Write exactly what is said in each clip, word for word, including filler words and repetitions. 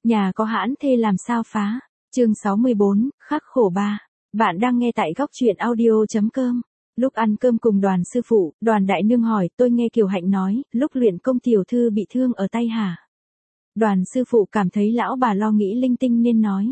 Nhà có hãn thê làm sao phá. Chương sáu mươi bốn, khắc khổ ba. Bạn đang nghe tại góc truyện audio.com. Lúc ăn cơm cùng Đoàn sư phụ, Đoàn đại nương hỏi, tôi nghe Kiều Hạnh nói, lúc luyện công tiểu thư bị thương ở tay hả? Đoàn sư phụ cảm thấy lão bà lo nghĩ linh tinh nên nói.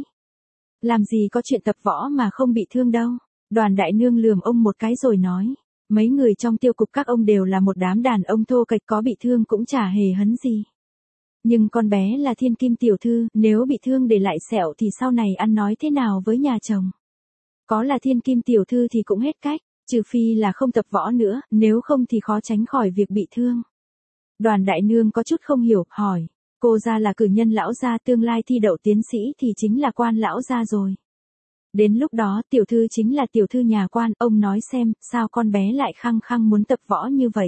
Làm gì có chuyện tập võ mà không bị thương đâu. Đoàn đại nương lườm ông một cái rồi nói. Mấy người trong tiêu cục các ông đều là một đám đàn ông thô kệch, có bị thương cũng chả hề hấn gì. Nhưng con bé là thiên kim tiểu thư, nếu bị thương để lại sẹo thì sau này ăn nói thế nào với nhà chồng? Có là thiên kim tiểu thư thì cũng hết cách, trừ phi là không tập võ nữa, nếu không thì khó tránh khỏi việc bị thương. Đoàn đại nương có chút không hiểu, hỏi, cô ra là cử nhân lão gia, tương lai thi đậu tiến sĩ thì chính là quan lão gia rồi. Đến lúc đó tiểu thư chính là tiểu thư nhà quan, ông nói xem, sao con bé lại khăng khăng muốn tập võ như vậy?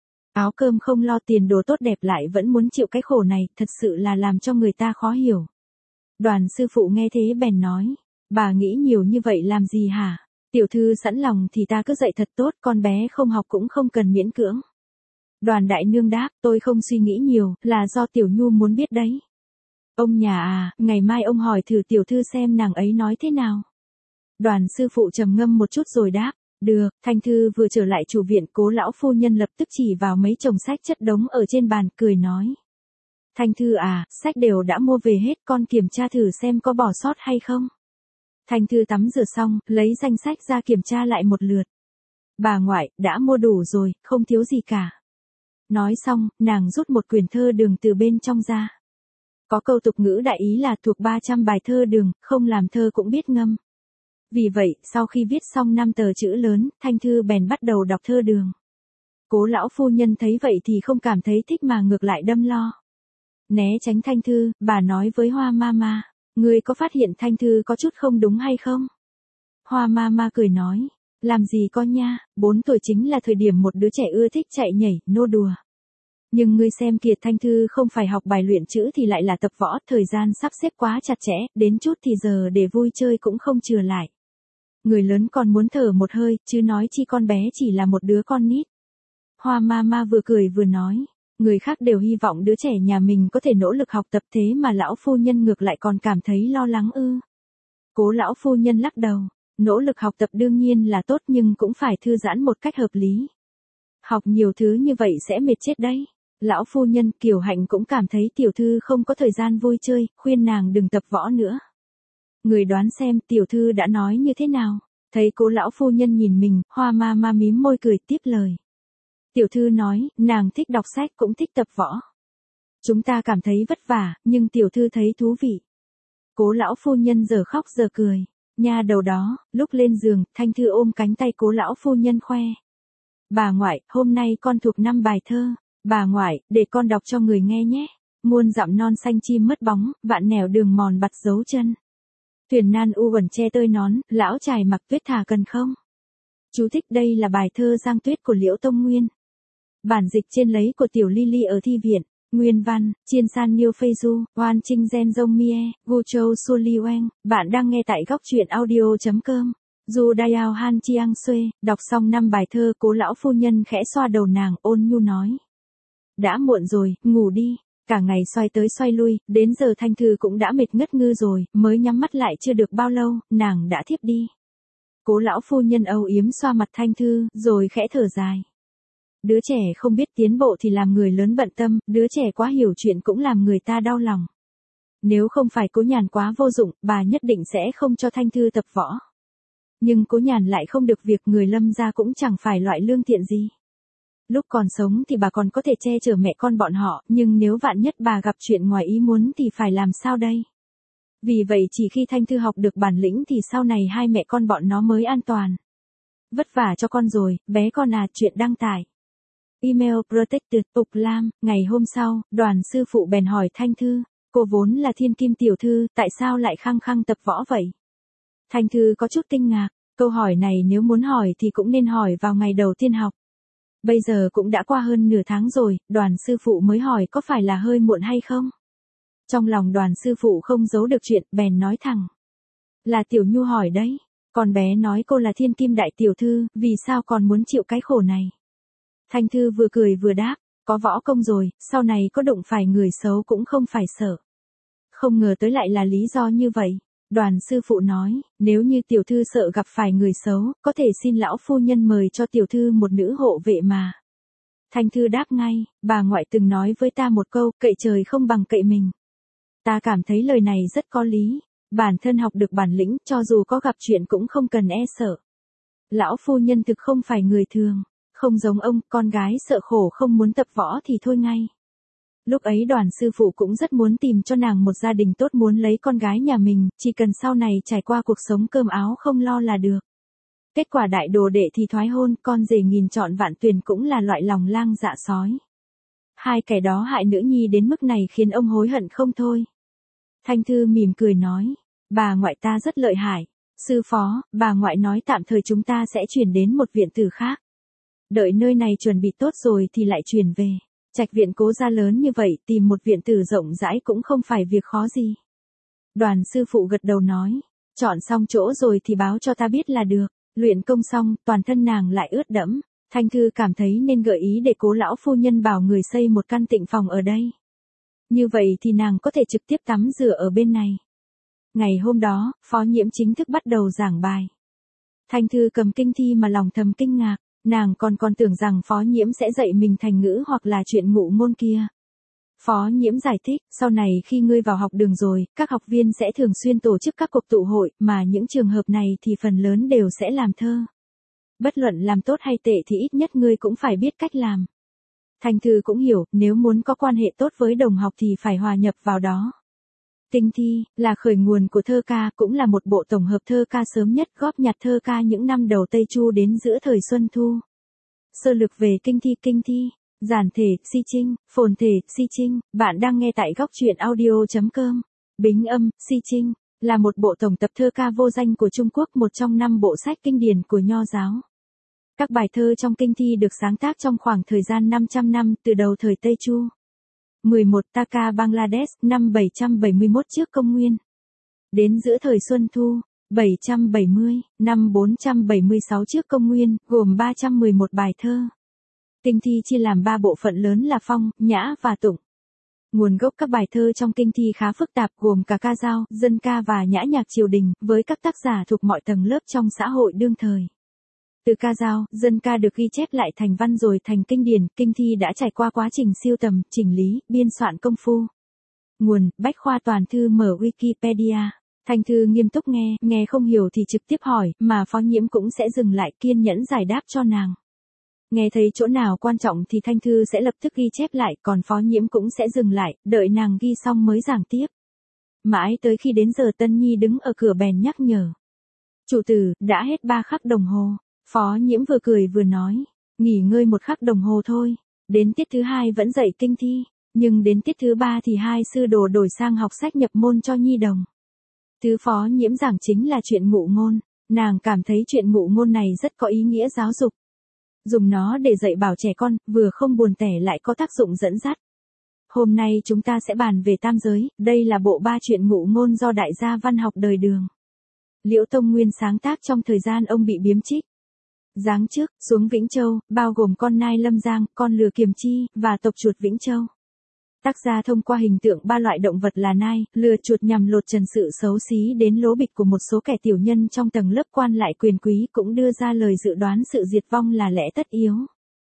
Áo cơm không lo, tiền đồ tốt đẹp lại vẫn muốn chịu cái khổ này, thật sự là làm cho người ta khó hiểu. Đoàn sư phụ nghe thế bèn nói, bà nghĩ nhiều như vậy làm gì hả? Tiểu thư sẵn lòng thì ta cứ dạy thật tốt, con bé không học cũng không cần miễn cưỡng. Đoàn đại nương đáp, tôi không suy nghĩ nhiều, là do tiểu nhu muốn biết đấy. Ông nhà à, ngày mai ông hỏi thử tiểu thư xem nàng ấy nói thế nào. Đoàn sư phụ trầm ngâm một chút rồi đáp, được. Thanh thư vừa trở lại chủ viện, Cố lão phu nhân lập tức chỉ vào mấy chồng sách chất đống ở trên bàn, cười nói. Thanh thư à, sách đều đã mua về hết, con kiểm tra thử xem có bỏ sót hay không. Thanh thư tắm rửa xong, lấy danh sách ra kiểm tra lại một lượt. Bà ngoại, đã mua đủ rồi, không thiếu gì cả. Nói xong, nàng rút một quyển thơ đường từ bên trong ra. Có câu tục ngữ đại ý là thuộc ba trăm bài thơ đường, không làm thơ cũng biết ngâm. Vì vậy, sau khi viết xong năm tờ chữ lớn, Thanh thư bèn bắt đầu đọc thơ đường. Cố lão phu nhân thấy vậy thì không cảm thấy thích mà ngược lại đâm lo. Né tránh Thanh thư, bà nói với Hoa Mama, ngươi có phát hiện Thanh thư có chút không đúng hay không? Hoa Mama cười nói, làm gì con nha, bốn tuổi chính là thời điểm một đứa trẻ ưa thích chạy nhảy, nô đùa. Nhưng ngươi xem kìa, Thanh thư không phải học bài luyện chữ thì lại là tập võ, thời gian sắp xếp quá chặt chẽ, đến chút thì giờ để vui chơi cũng không chừa lại. Người lớn còn muốn thở một hơi, chứ nói chi con bé chỉ là một đứa con nít. Hoa Mama vừa cười vừa nói, người khác đều hy vọng đứa trẻ nhà mình có thể nỗ lực học tập, thế mà lão phu nhân ngược lại còn cảm thấy lo lắng ư. Cố lão phu nhân lắc đầu, nỗ lực học tập đương nhiên là tốt nhưng cũng phải thư giãn một cách hợp lý. Học nhiều thứ như vậy sẽ mệt chết đấy. Lão phu nhân Kiều Hạnh cũng cảm thấy tiểu thư không có thời gian vui chơi, khuyên nàng đừng tập võ nữa. Người đoán xem tiểu thư đã nói như thế nào? Thấy Cố lão phu nhân nhìn mình, Hoa Mama mím môi cười tiếp lời. Tiểu thư nói, nàng thích đọc sách cũng thích tập võ. Chúng ta cảm thấy vất vả, nhưng tiểu thư thấy thú vị. Cố lão phu nhân giờ khóc giờ cười. Nha đầu đó, lúc lên giường, Thanh thư ôm cánh tay Cố lão phu nhân khoe. Bà ngoại, hôm nay con thuộc năm bài thơ. Bà ngoại, để con đọc cho người nghe nhé. Muôn dặm non xanh chim mất bóng, vạn nẻo đường mòn bặt dấu chân. Thuyền nan u uẩn che tơi nón, lão trài mặc tuyết thà cần không? Chú thích, đây là bài thơ Giang Tuyết của Liễu Tông Nguyên. Bản dịch trên lấy của Tiểu Ly ở thi viện. Nguyên văn, Chiên San Niêu Phê Du, Hoan Trinh Gen Dông Mie, Gu Châu Su Li Wang. Bạn đang nghe tại góc truyện audio.com. Du Dayao Han Chiang Xuê, đọc xong năm bài thơ, Cố lão phu nhân khẽ xoa đầu nàng, ôn nhu nói. Đã muộn rồi, ngủ đi. Cả ngày xoay tới xoay lui, đến giờ Thanh thư cũng đã mệt ngất ngư rồi, mới nhắm mắt lại chưa được bao lâu, nàng đã thiếp đi. Cố lão phu nhân âu yếm xoa mặt Thanh thư, rồi khẽ thở dài. Đứa trẻ không biết tiến bộ thì làm người lớn bận tâm, đứa trẻ quá hiểu chuyện cũng làm người ta đau lòng. Nếu không phải Cố Nhàn quá vô dụng, bà nhất định sẽ không cho Thanh thư tập võ. Nhưng Cố Nhàn lại không được việc, người Lâm gia cũng chẳng phải loại lương thiện gì. Lúc còn sống thì bà còn có thể che chở mẹ con bọn họ, nhưng nếu vạn nhất bà gặp chuyện ngoài ý muốn thì phải làm sao đây? Vì vậy chỉ khi Thanh thư học được bản lĩnh thì sau này hai mẹ con bọn nó mới an toàn. Vất vả cho con rồi, bé con à. Chuyện đăng tải. Email Protected, Úc Lam. Ngày hôm sau, Đoàn sư phụ bèn hỏi Thanh thư, cô vốn là thiên kim tiểu thư, tại sao lại khăng khăng tập võ vậy? Thanh thư có chút kinh ngạc, câu hỏi này nếu muốn hỏi thì cũng nên hỏi vào ngày đầu tiên học. Bây giờ cũng đã qua hơn nửa tháng rồi, Đoàn sư phụ mới hỏi có phải là hơi muộn hay không? Trong lòng Đoàn sư phụ không giấu được chuyện, bèn nói thẳng. Là Tiểu Nhu hỏi đấy, con bé nói cô là thiên kim đại tiểu thư, vì sao còn muốn chịu cái khổ này? Thanh thư vừa cười vừa đáp, có võ công rồi, sau này có đụng phải người xấu cũng không phải sợ. Không ngờ tới lại là lý do như vậy. Đoàn sư phụ nói, nếu như tiểu thư sợ gặp phải người xấu, có thể xin lão phu nhân mời cho tiểu thư một nữ hộ vệ mà. Thanh Thư đáp ngay, bà ngoại từng nói với ta một câu, cậy trời không bằng cậy mình. Ta cảm thấy lời này rất có lý, bản thân học được bản lĩnh, cho dù có gặp chuyện cũng không cần e sợ. Lão phu nhân thực không phải người thường, không giống ông, con gái sợ khổ không muốn tập võ thì thôi ngay. Lúc ấy Đoàn sư phụ cũng rất muốn tìm cho nàng một gia đình tốt, muốn lấy con gái nhà mình, chỉ cần sau này trải qua cuộc sống cơm áo không lo là được. Kết quả đại đồ đệ thì thoái hôn, con rể nghìn chọn vạn tuyển cũng là loại lòng lang dạ sói. Hai kẻ đó hại nữ nhi đến mức này khiến ông hối hận không thôi. Thanh Thư mỉm cười nói, bà ngoại ta rất lợi hại. Sư phó, bà ngoại nói tạm thời chúng ta sẽ chuyển đến một viện tử khác. Đợi nơi này chuẩn bị tốt rồi thì lại chuyển về. Trạch viện Cố gia lớn như vậy, tìm một viện tử rộng rãi cũng không phải việc khó gì. Đoàn sư phụ gật đầu nói, chọn xong chỗ rồi thì báo cho ta biết là được. Luyện công xong, toàn thân nàng lại ướt đẫm. Thanh Thư cảm thấy nên gợi ý để Cố lão phu nhân bảo người xây một căn tịnh phòng ở đây. Như vậy thì nàng có thể trực tiếp tắm rửa ở bên này. Ngày hôm đó, Phó Nhiễm chính thức bắt đầu giảng bài. Thanh Thư cầm kinh thi mà lòng thầm kinh ngạc, nàng còn còn tưởng rằng Phó Nhiễm sẽ dạy mình thành ngữ hoặc là chuyện ngụ ngôn kia. Phó Nhiễm giải thích, sau này khi ngươi vào học đường rồi, các học viên sẽ thường xuyên tổ chức các cuộc tụ hội, mà những trường hợp này thì phần lớn đều sẽ làm thơ. Bất luận làm tốt hay tệ thì ít nhất ngươi cũng phải biết cách làm. Thanh Thư cũng hiểu, nếu muốn có quan hệ tốt với đồng học thì phải hòa nhập vào đó. Kinh thi, là khởi nguồn của thơ ca, cũng là một bộ tổng hợp thơ ca sớm nhất góp nhặt thơ ca những năm đầu Tây Chu đến giữa thời Xuân Thu. Sơ lược về kinh thi kinh thi, giản thể, si trinh, phồn thể, si trinh, bạn đang nghe tại góc truyện audio chấm com. Bính âm, si trinh, là một bộ tổng tập thơ ca vô danh của Trung Quốc, một trong năm bộ sách kinh điển của Nho giáo. Các bài thơ trong kinh thi được sáng tác trong khoảng thời gian năm trăm năm từ đầu thời Tây Chu. mười một Taka Bangladesh, năm bảy trăm bảy mươi mốt trước công nguyên. Đến giữa thời Xuân Thu, bảy trăm bảy mươi, năm bốn trăm bảy mươi sáu trước công nguyên, gồm ba trăm mười một bài thơ. Kinh thi chia làm ba bộ phận lớn là phong, nhã và tụng. Nguồn gốc các bài thơ trong kinh thi khá phức tạp, gồm cả ca dao, dân ca và nhã nhạc triều đình, với các tác giả thuộc mọi tầng lớp trong xã hội đương thời. Từ ca dao, dân ca được ghi chép lại thành văn rồi thành kinh điển, kinh thi đã trải qua quá trình siêu tầm, chỉnh lý, biên soạn công phu. Nguồn, Bách khoa toàn thư mở Wikipedia. Thanh Thư nghiêm túc nghe, nghe không hiểu thì trực tiếp hỏi, mà Phó Nhiễm cũng sẽ dừng lại kiên nhẫn giải đáp cho nàng. Nghe thấy chỗ nào quan trọng thì Thanh Thư sẽ lập tức ghi chép lại, còn Phó Nhiễm cũng sẽ dừng lại, đợi nàng ghi xong mới giảng tiếp. Mãi tới khi đến giờ Tân Nhi đứng ở cửa bèn nhắc nhở. Chủ tử, đã hết ba khắc đồng hồ. Phó Nhiễm vừa cười vừa nói, nghỉ ngơi một khắc đồng hồ thôi, đến tiết thứ hai vẫn dạy kinh thi, nhưng đến tiết thứ ba thì hai sư đồ đổi sang học sách nhập môn cho nhi đồng. Thứ Phó Nhiễm giảng chính là chuyện ngụ ngôn, nàng cảm thấy chuyện ngụ ngôn này rất có ý nghĩa giáo dục. Dùng nó để dạy bảo trẻ con, vừa không buồn tẻ lại có tác dụng dẫn dắt. Hôm nay chúng ta sẽ bàn về tam giới, đây là bộ ba chuyện ngụ ngôn do đại gia văn học đời Đường Liễu Tông Nguyên sáng tác trong thời gian ông bị biếm trích. Giáng trước, xuống Vĩnh Châu, bao gồm con nai Lâm Giang, con lừa Kiềm Chi, và tộc chuột Vĩnh Châu. Tác gia thông qua hình tượng ba loại động vật là nai, lừa, chuột nhằm lột trần sự xấu xí đến lố bịch của một số kẻ tiểu nhân trong tầng lớp quan lại quyền quý, cũng đưa ra lời dự đoán sự diệt vong là lẽ tất yếu.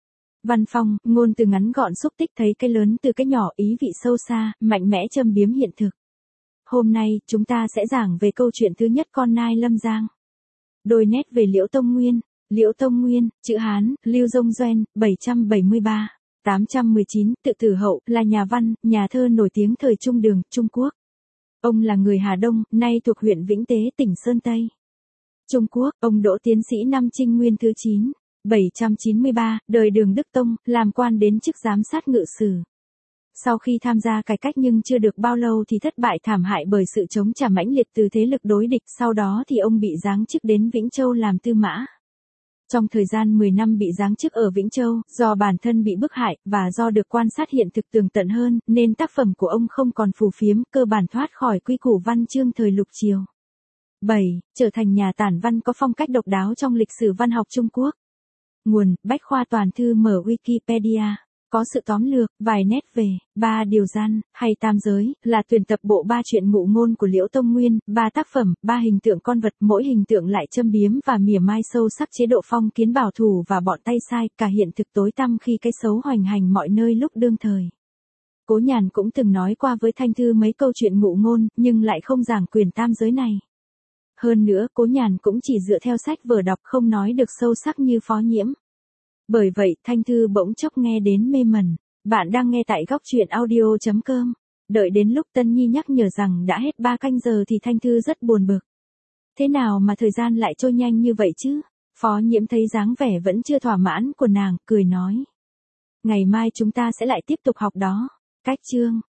Văn phong, ngôn từ ngắn gọn xúc tích thấy cái lớn từ cái nhỏ, ý vị sâu xa, mạnh mẽ châm biếm hiện thực. Hôm nay, chúng ta sẽ giảng về câu chuyện thứ nhất con nai Lâm Giang. Đôi nét về Liễu Tông Nguyên. Liễu Tông Nguyên, chữ Hán, Lưu Dông Doen, bảy trăm bảy mươi ba đến tám trăm mười chín, tự tử hậu, là nhà văn, nhà thơ nổi tiếng thời Trung Đường, Trung Quốc. Ông là người Hà Đông, nay thuộc huyện Vĩnh Tế, tỉnh Sơn Tây. Trung Quốc, ông đỗ tiến sĩ năm Trinh Nguyên thứ chín, bảy trăm chín mươi ba, đời Đường Đức Tông, làm quan đến chức giám sát ngự sử. Sau khi tham gia cải cách nhưng chưa được bao lâu thì thất bại thảm hại bởi sự chống trả mãnh liệt từ thế lực đối địch, sau đó thì ông bị giáng chức đến Vĩnh Châu làm tư mã. Trong thời gian mười năm bị giáng chức ở Vĩnh Châu, do bản thân bị bức hại, và do được quan sát hiện thực tường tận hơn, nên tác phẩm của ông không còn phù phiếm, cơ bản thoát khỏi quy củ văn chương thời Lục Triều. bảy. Trở thành nhà tản văn có phong cách độc đáo trong lịch sử văn học Trung Quốc. Nguồn, Bách khoa toàn thư mở Wikipedia. Có sự tóm lược, vài nét về, ba điều gian, hay tam giới, là tuyển tập bộ ba truyện ngụ ngôn của Liễu Tông Nguyên, ba tác phẩm, ba hình tượng con vật, mỗi hình tượng lại châm biếm và mỉa mai sâu sắc chế độ phong kiến bảo thủ và bọn tay sai, cả hiện thực tối tăm khi cái xấu hoành hành mọi nơi lúc đương thời. Cố Nhàn cũng từng nói qua với Thanh Thư mấy câu chuyện ngụ ngôn, nhưng lại không giảng quyền tam giới này. Hơn nữa, Cố Nhàn cũng chỉ dựa theo sách vở đọc không nói được sâu sắc như Phó Nhiễm. Bởi vậy, Thanh Thư bỗng chốc nghe đến mê mẩn. Bạn đang nghe tại góc truyện audio chấm com. Đợi đến lúc Tân Nhi nhắc nhở rằng đã hết ba canh giờ thì Thanh Thư rất buồn bực. Thế nào mà thời gian lại trôi nhanh như vậy chứ? Phó Nhiễm thấy dáng vẻ vẫn chưa thỏa mãn của nàng, cười nói. Ngày mai chúng ta sẽ lại tiếp tục học đó. Cách chương.